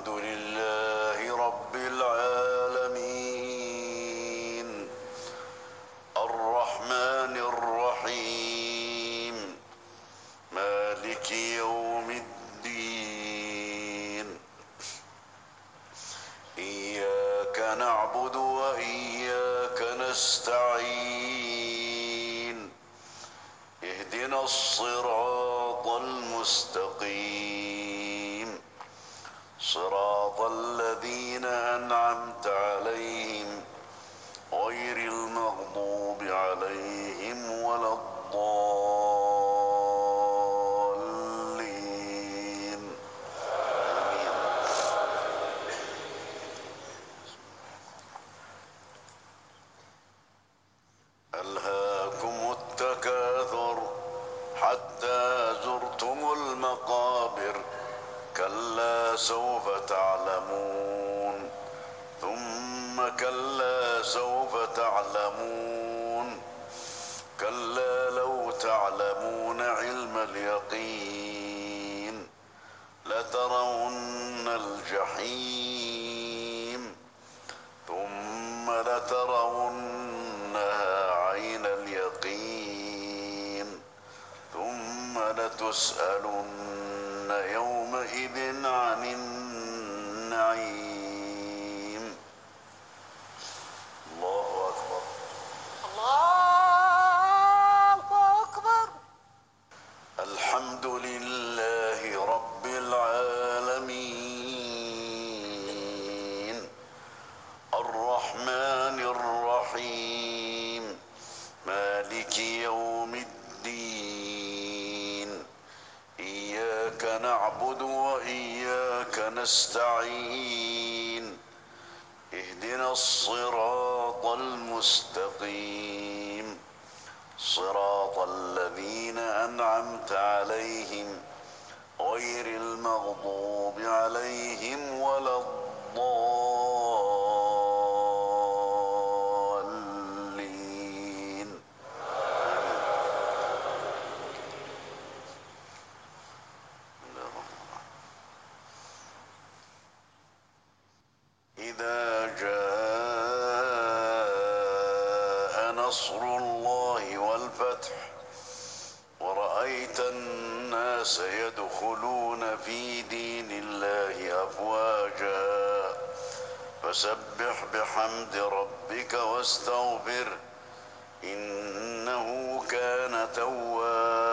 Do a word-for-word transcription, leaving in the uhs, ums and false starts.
الحمد لله رب العالمين الرحمن الرحيم مالك يوم الدين إياك نعبد وإياك نستعين اهدنا الصراط المستقيم صراط الذين أنعمت عليهم غير المغضوب عليهم ولا الضالين آمين. ألهاكم التكاثر حتى زرتم المقابر كلا سوف تعلمون ثم كلا سوف تعلمون كلا لو تعلمون علم اليقين لترون الجحيم ثم لترونها عين اليقين ثم لتسألن يومئذ عن النعيم. الله أكبر. الله أكبر. الحمد لله رب العالمين الرحمن الرحيم مالك يوم الدين إياك نعبد وإياك نستعين اهدنا الصراط المستقيم صراط الذين أنعمت عليهم غير المغضوب عليهم ولا الضالين إذا جاء نصر الله والفتح ورأيت الناس يدخلون في دين الله أفواجا فسبح بحمد ربك واستغفره إنه كان توابا